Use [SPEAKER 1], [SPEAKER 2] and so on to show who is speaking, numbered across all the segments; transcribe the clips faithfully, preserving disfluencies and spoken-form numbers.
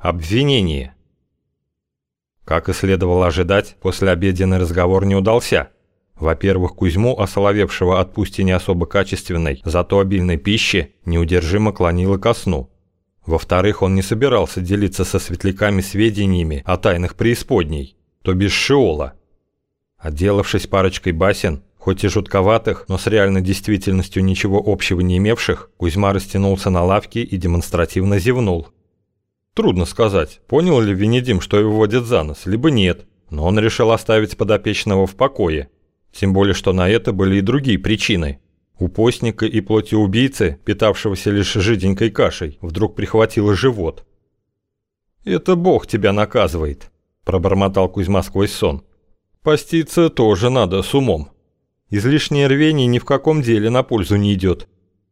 [SPEAKER 1] Обвинение. Как и следовало ожидать, послеобеденный разговор не удался. Во-первых, Кузьму, осоловевшего от пусть и не особо качественной, зато обильной пищи, неудержимо клонило ко сну. Во-вторых, он не собирался делиться со светляками сведениями о тайнах преисподней, то бишь Шеола. Отделавшись парочкой басен, хоть и жутковатых, но с реальной действительностью ничего общего не имевших, Кузьма растянулся на лавке и демонстративно зевнул. Трудно сказать, понял ли Венедим, что его водят за нос, либо нет, но он решил оставить подопечного в покое. Тем более, что на это были и другие причины. У постника и плотиубийцы, питавшегося лишь жиденькой кашей, вдруг прихватило живот. «Это Бог тебя наказывает», – пробормотал Кузьма сквозь сон. «Поститься тоже надо с умом. Излишнее рвение ни в каком деле на пользу не идет».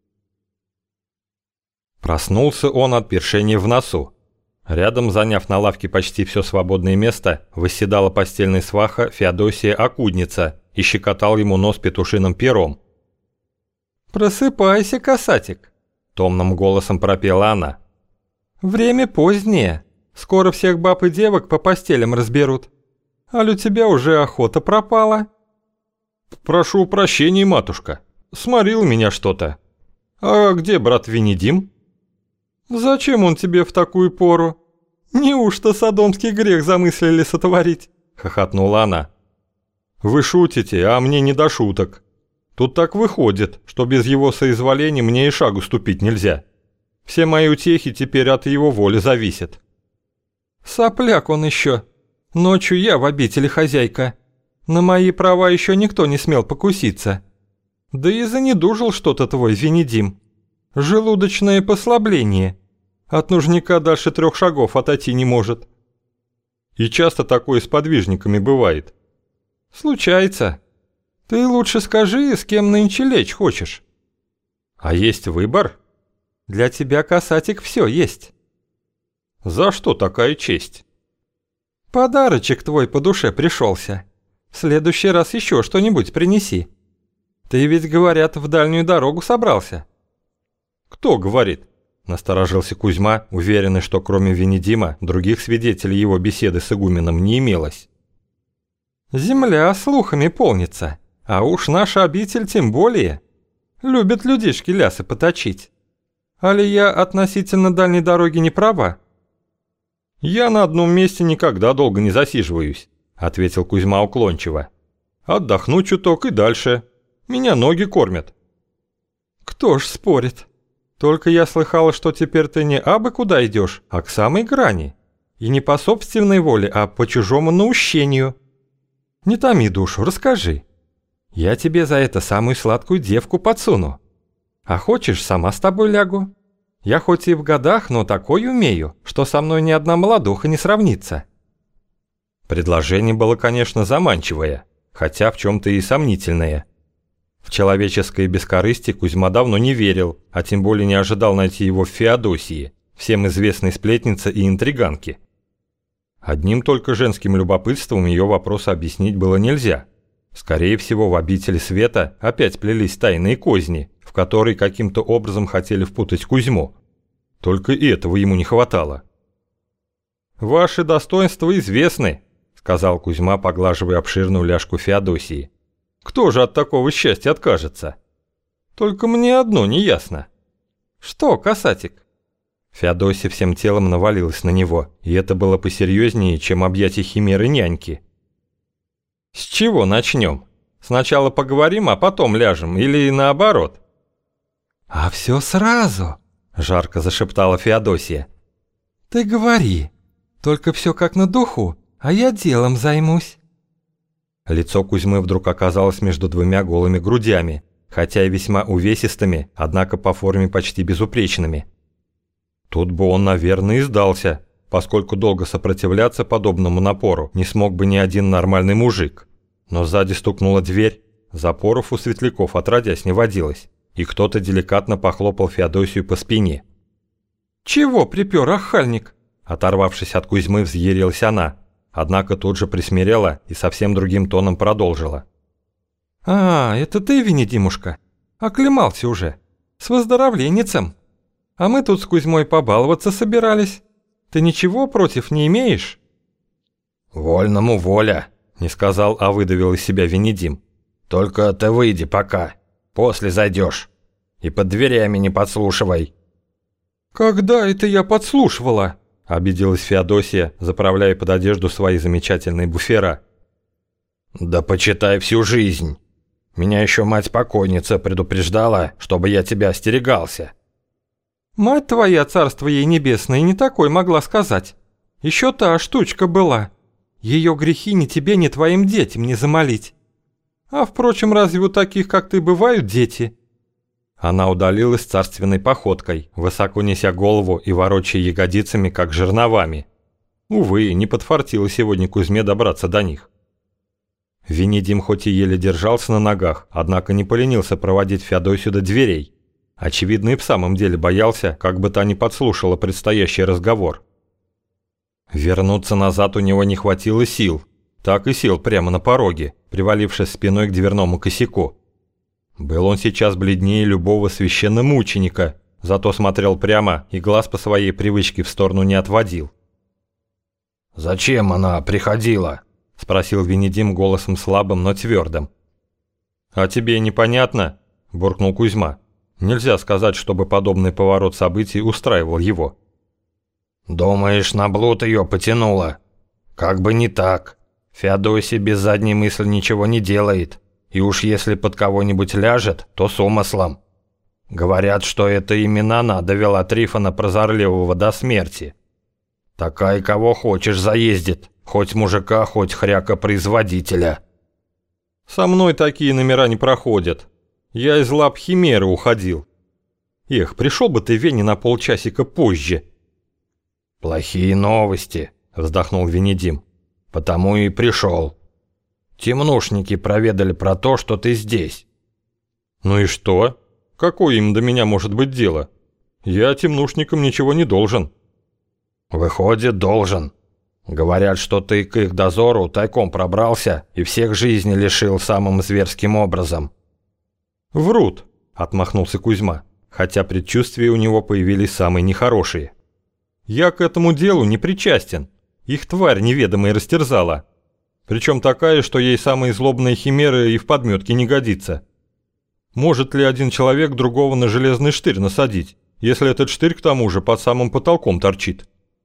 [SPEAKER 1] Проснулся он от першения в носу. Рядом, заняв на лавке почти все свободное место, восседала постельная сваха Феодосия Окудница и щекотал ему нос петушиным пером.
[SPEAKER 2] «Просыпайся, касатик!» – томным голосом пропела она. «Время позднее. Скоро всех баб и девок по постелям разберут. Аль у тебя уже охота пропала?»
[SPEAKER 1] «Прошу прощения, матушка. Сморил меня что-то. А где брат Венедим?»
[SPEAKER 2] «Зачем он тебе в такую пору? Неужто содомский грех замыслили сотворить?» – хохотнула она.
[SPEAKER 1] «Вы шутите, а мне не до шуток. Тут так выходит, что без его соизволения мне и шагу ступить нельзя. Все мои утехи теперь от его воли зависят».
[SPEAKER 2] «Сопляк он еще. Ночью я в обители хозяйка. На мои права еще никто не смел покуситься. Да и занедужил что-то твой Венедим. Желудочное послабление. От нужника дальше трех шагов отойти не может».
[SPEAKER 1] «И часто такое с подвижниками бывает?»
[SPEAKER 2] «Случается. Ты лучше скажи, с кем нынче лечь хочешь».
[SPEAKER 1] «А есть выбор?»
[SPEAKER 2] «Для тебя, касатик, все есть».
[SPEAKER 1] «За что такая честь?»
[SPEAKER 2] «Подарочек твой по душе пришелся. В следующий раз еще что-нибудь принеси. Ты ведь, говорят, в дальнюю дорогу собрался».
[SPEAKER 1] «Кто говорит?» – насторожился Кузьма, уверенный, что кроме Венедима других свидетелей его беседы с игуменом не имелось.
[SPEAKER 2] «Земля слухами полнится, а уж наша обитель тем более. Любят людишки лясы поточить. Али я относительно дальней дороги не права?»
[SPEAKER 1] «Я на одном месте никогда долго не засиживаюсь», – ответил Кузьма уклончиво. «Отдохну чуток и дальше. Меня ноги кормят».
[SPEAKER 2] «Кто ж спорит? Только я слыхала, что теперь ты не абы куда идешь, а к самой грани. И не по собственной воле, а по чужому наущению. Не томи душу, расскажи. Я тебе за это самую сладкую девку подсуну. А хочешь, сама с тобой лягу? Я хоть и в годах, но такой умею, что со мной ни одна молодуха не сравнится».
[SPEAKER 1] Предложение было, конечно, заманчивое, хотя в чем-то и сомнительное. В человеческое бескорыстие Кузьма давно не верил, а тем более не ожидал найти его в Феодосии, всем известной сплетнице и интриганке. Одним только женским любопытством ее вопросы объяснить было нельзя. Скорее всего, в обители света опять плелись тайные козни, в которые каким-то образом хотели впутать Кузьму. Только и этого ему не хватало. «Ваши достоинства известны», — сказал Кузьма, поглаживая обширную ляжку Феодосии. «Кто же от такого счастья откажется? Только мне одно неясно».
[SPEAKER 2] «Что, касатик?»
[SPEAKER 1] Феодосия всем телом навалилась на него, и это было посерьезнее, чем объятие химеры няньки. «С чего начнем? Сначала поговорим, а потом ляжем, или наоборот?»
[SPEAKER 2] «А все сразу», – жарко зашептала Феодосия. «Ты говори, только все как на духу, а я делом займусь».
[SPEAKER 1] Лицо Кузьмы вдруг оказалось между двумя голыми грудями, хотя и весьма увесистыми, однако по форме почти безупречными. Тут бы он, наверное, и сдался, поскольку долго сопротивляться подобному напору не смог бы ни один нормальный мужик. Но сзади стукнула дверь, запоров у светляков отродясь не водилось, и кто-то деликатно похлопал Феодосию по спине.
[SPEAKER 2] «Чего припер, охальник?»
[SPEAKER 1] Оторвавшись от Кузьмы, взъярилась она, однако тут же присмирела и совсем другим тоном продолжила.
[SPEAKER 2] «А, это ты, Венедимушка? Оклемался уже. С выздоровленицем. А мы тут с Кузьмой побаловаться собирались. Ты ничего против не имеешь?»
[SPEAKER 3] «Вольному воля»,
[SPEAKER 1] — не сказал, а выдавил из себя Венедим.
[SPEAKER 3] «Только ты выйди пока, после зайдешь. И под дверями не подслушивай».
[SPEAKER 2] «Когда это я подслушивала?»
[SPEAKER 1] — обиделась Феодосия, заправляя под одежду свои замечательные буфера.
[SPEAKER 3] «Да почитай всю жизнь. Меня еще мать-покойница предупреждала, чтобы я тебя остерегался».
[SPEAKER 2] «Мать твоя, царство ей небесное, не такой могла сказать. Еще та штучка была. Ее грехи ни тебе, ни твоим детям не замолить. А впрочем, разве у таких, как ты, бывают дети?»
[SPEAKER 1] Она удалилась царственной походкой, высоко неся голову и ворочая ягодицами, как жерновами. Увы, не подфартило сегодня Кузьме добраться до них. Венедим хоть и еле держался на ногах, однако не поленился проводить Феодосию до дверей. Очевидно, и в самом деле боялся, как бы та не подслушала предстоящий разговор. Вернуться назад у него не хватило сил, так и сел прямо на пороге, привалившись спиной к дверному косяку. Был он сейчас бледнее любого священномученика, зато смотрел прямо и глаз по своей привычке в сторону не отводил.
[SPEAKER 3] «Зачем она приходила?»
[SPEAKER 1] — спросил Венедим голосом слабым, но твердым. «А тебе непонятно?» — буркнул Кузьма. Нельзя сказать, чтобы подобный поворот событий устраивал его.
[SPEAKER 3] «Думаешь, на блуд ее потянуло? Как бы не так. Феодосия без задней мысли ничего не делает. И уж если под кого-нибудь ляжет, то с умыслом. Говорят, что это именно она довела Трифона Прозорливого до смерти. Такая кого хочешь заездит, хоть мужика, хоть хряка-производителя».
[SPEAKER 1] «Со мной такие номера не проходят. Я из лап Химеры уходил. Эх, пришел бы ты, Вене, на полчасика позже».
[SPEAKER 3] «Плохие новости», — вздохнул Венедим. «Потому и пришел. Темнушники проведали про то, что ты здесь».
[SPEAKER 1] «Ну и что? Какое им до меня может быть дело? Я темнушникам ничего не должен».
[SPEAKER 3] «Выходит, должен. Говорят, что ты к их дозору тайком пробрался и всех жизни лишил самым зверским образом».
[SPEAKER 1] «Врут», — отмахнулся Кузьма, хотя предчувствия у него появились самые нехорошие. «Я к этому делу не причастен. Их тварь неведомая растерзала. Причем такая, что ей самые злобные химеры и в подметке не годится. Может ли один человек другого на железный штырь насадить, если этот штырь к тому же под самым потолком торчит?»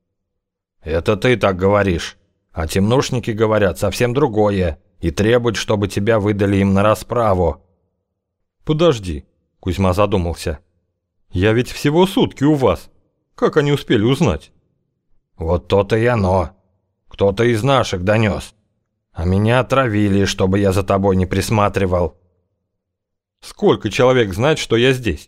[SPEAKER 3] «Это ты так говоришь. А темнушники говорят совсем другое и требуют, чтобы тебя выдали им на расправу».
[SPEAKER 1] «Подожди», — Кузьма задумался. «Я ведь всего сутки у вас. Как они успели узнать?»
[SPEAKER 3] «Вот то-то и оно. Кто-то из наших донес. А меня отравили, чтобы я за тобой не присматривал».
[SPEAKER 1] «Сколько человек знает, что я здесь?»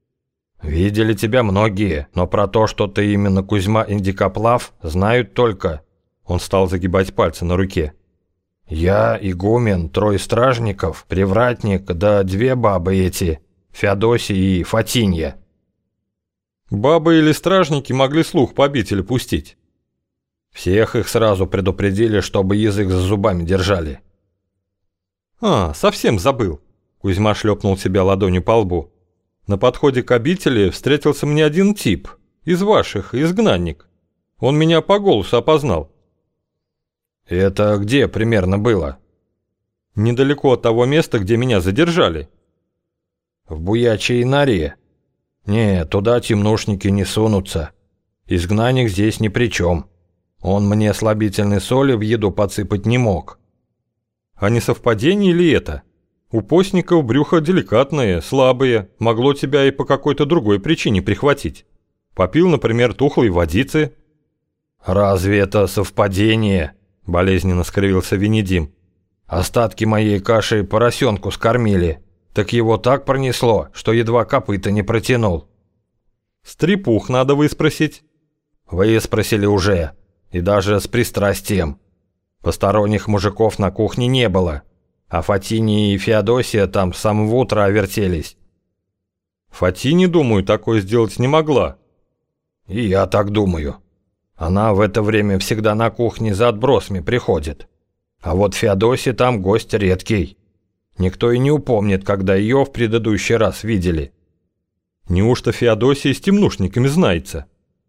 [SPEAKER 3] «Видели тебя многие, но про то, что ты именно Кузьма Индикоплав, знают только...»
[SPEAKER 1] Он стал загибать пальцы на руке.
[SPEAKER 3] «Я, игумен, трое стражников, привратник, да две бабы эти, Феодосия и Фатинья».
[SPEAKER 1] «Бабы или стражники могли слух побить или пустить?»
[SPEAKER 3] «Всех их сразу предупредили, чтобы язык за зубами держали».
[SPEAKER 1] «А, совсем забыл». Кузьма шлепнул себя ладонью по лбу. «На подходе к обители встретился мне один тип, из ваших, изгнанник. Он меня по голосу опознал».
[SPEAKER 3] «Это где примерно было?»
[SPEAKER 1] «Недалеко от того места, где меня задержали».
[SPEAKER 3] «В Буячьей норе?» «Не, туда темнушники не сунутся. Изгнанник здесь ни при чем. Он мне слабительной соли в еду подсыпать не мог».
[SPEAKER 1] «А не совпадение ли это? У постников брюхо деликатное, слабое, могло тебя и по какой-то другой причине прихватить. Попил, например, тухлой водицы».
[SPEAKER 3] «Разве это совпадение?» – болезненно скривился Венедим. «Остатки моей каши поросенку скормили. Так его так пронесло, что едва копыта не протянул».
[SPEAKER 1] «Стрепух надо выспросить».
[SPEAKER 3] «Выспросили уже, и даже с пристрастием. Посторонних мужиков на кухне не было, а Фатини и Феодосия там с самого утра вертелись».
[SPEAKER 1] «Фатини, думаю, такое сделать не могла».
[SPEAKER 3] «И я так думаю. Она в это время всегда на кухне за отбросами приходит. А вот Феодосия там гость редкий. Никто и не упомнит, когда ее в предыдущий раз видели».
[SPEAKER 1] «Неужто Феодосия с темнушниками знается?»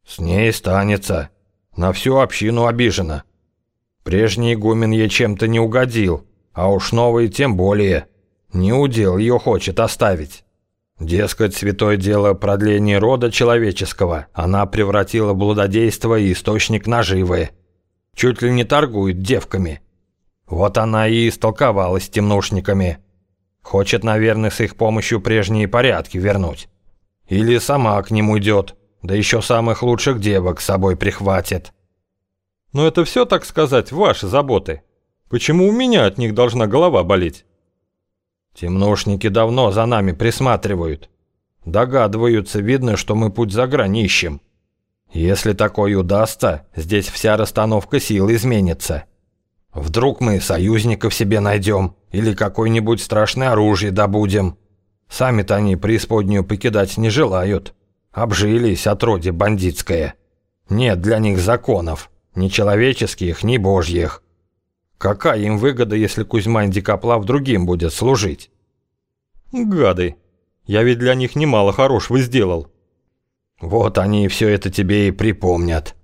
[SPEAKER 3] С ней станется. На всю общину обижена. Прежний игумен ей чем-то не угодил, а уж новый тем более. Не удел ее хочет оставить. Дескать, святое дело продления рода человеческого она превратила в блудодейство и источник наживы. Чуть ли не торгует девками. Вот она и истолковалась с темнушниками. Хочет, наверное, с их помощью прежние порядки вернуть. Или сама к ним уйдет, да еще самых лучших девок с собой прихватит.
[SPEAKER 2] Но это все, так сказать, ваши заботы. Почему у меня от них должна голова болеть?
[SPEAKER 3] Темнушники давно за нами присматривают. Догадываются, видно, что мы путь за грань ищем. Если такое удастся, здесь вся расстановка сил изменится. Вдруг мы союзников себе найдем или какое-нибудь страшное оружие добудем. Сами-то они преисподнюю покидать не желают. Обжились отродье бандитское. Нет для них законов, ни человеческих, ни божьих. Какая им выгода, если Кузьма Индикоплав другим будет служить?
[SPEAKER 2] Гады. Я ведь для них немало хорошего сделал.
[SPEAKER 3] Вот они все это тебе и припомнят.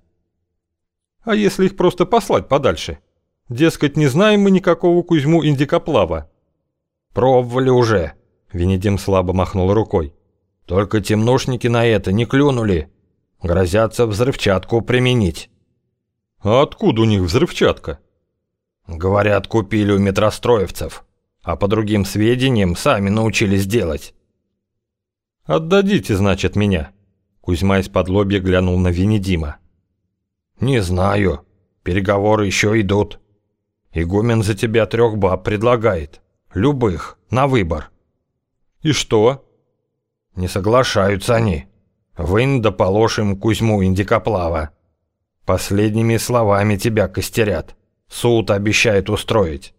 [SPEAKER 2] А если их просто послать подальше? Дескать, не знаем мы никакого Кузьму Индикоплава.
[SPEAKER 3] Пробовали уже.
[SPEAKER 2] Венедим слабо махнул рукой.
[SPEAKER 3] Только темнушники на это не клюнули. Грозятся взрывчатку применить.
[SPEAKER 2] А откуда у них взрывчатка?
[SPEAKER 3] Говорят, купили у метростроевцев. А по другим сведениям сами научились делать.
[SPEAKER 2] Отдадите, значит, меня. Кузьма из-под лобья глянул на Венедима.
[SPEAKER 3] Не знаю. Переговоры еще идут. Игумен за тебя трех баб предлагает. Любых, на выбор.
[SPEAKER 2] И что?
[SPEAKER 3] Не соглашаются они. Вынь да положь им Кузьму Индикоплава. Последними словами тебя костерят. Суд обещает устроить.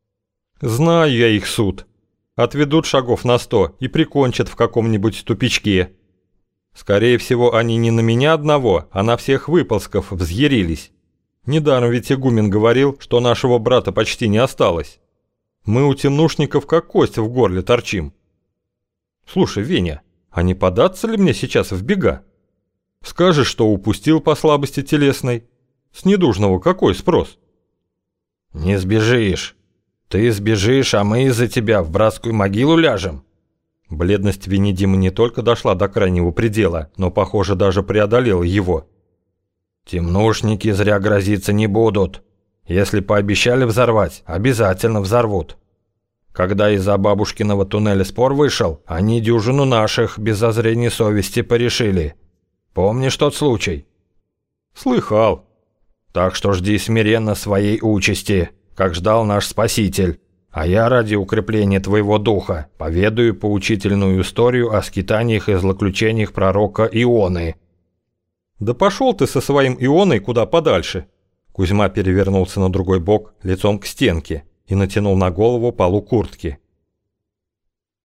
[SPEAKER 2] Знаю я их суд. Отведут шагов на сто и прикончат в каком-нибудь тупичке. Скорее всего, они не на меня одного, а на всех выползков взъярились. Недаром ведь игумен говорил, что нашего брата почти не осталось. Мы у темнушников как кость в горле торчим. Слушай, Веня, а не податься ли мне сейчас в бега? Скажешь, что упустил по слабости телесной. С недужного какой спрос?
[SPEAKER 3] Не сбежишь. Ты сбежишь, а мы из-за тебя в братскую могилу ляжем.
[SPEAKER 2] Бледность Венедима не только дошла до крайнего предела, но, похоже, даже преодолела его.
[SPEAKER 3] Темнушники зря грозиться не будут. Если пообещали взорвать, обязательно взорвут. Когда из-за бабушкиного туннеля спор вышел, они дюжину наших без зазрения совести порешили. Помнишь тот случай?
[SPEAKER 2] Слыхал.
[SPEAKER 3] Так что жди смиренно своей участи, как ждал наш Спаситель. А я ради укрепления твоего духа поведаю поучительную историю о скитаниях и злоключениях пророка Ионы.
[SPEAKER 2] Да пошел ты со своим Ионой куда подальше. Кузьма перевернулся на другой бок, лицом к стенке, и натянул на голову полу куртки.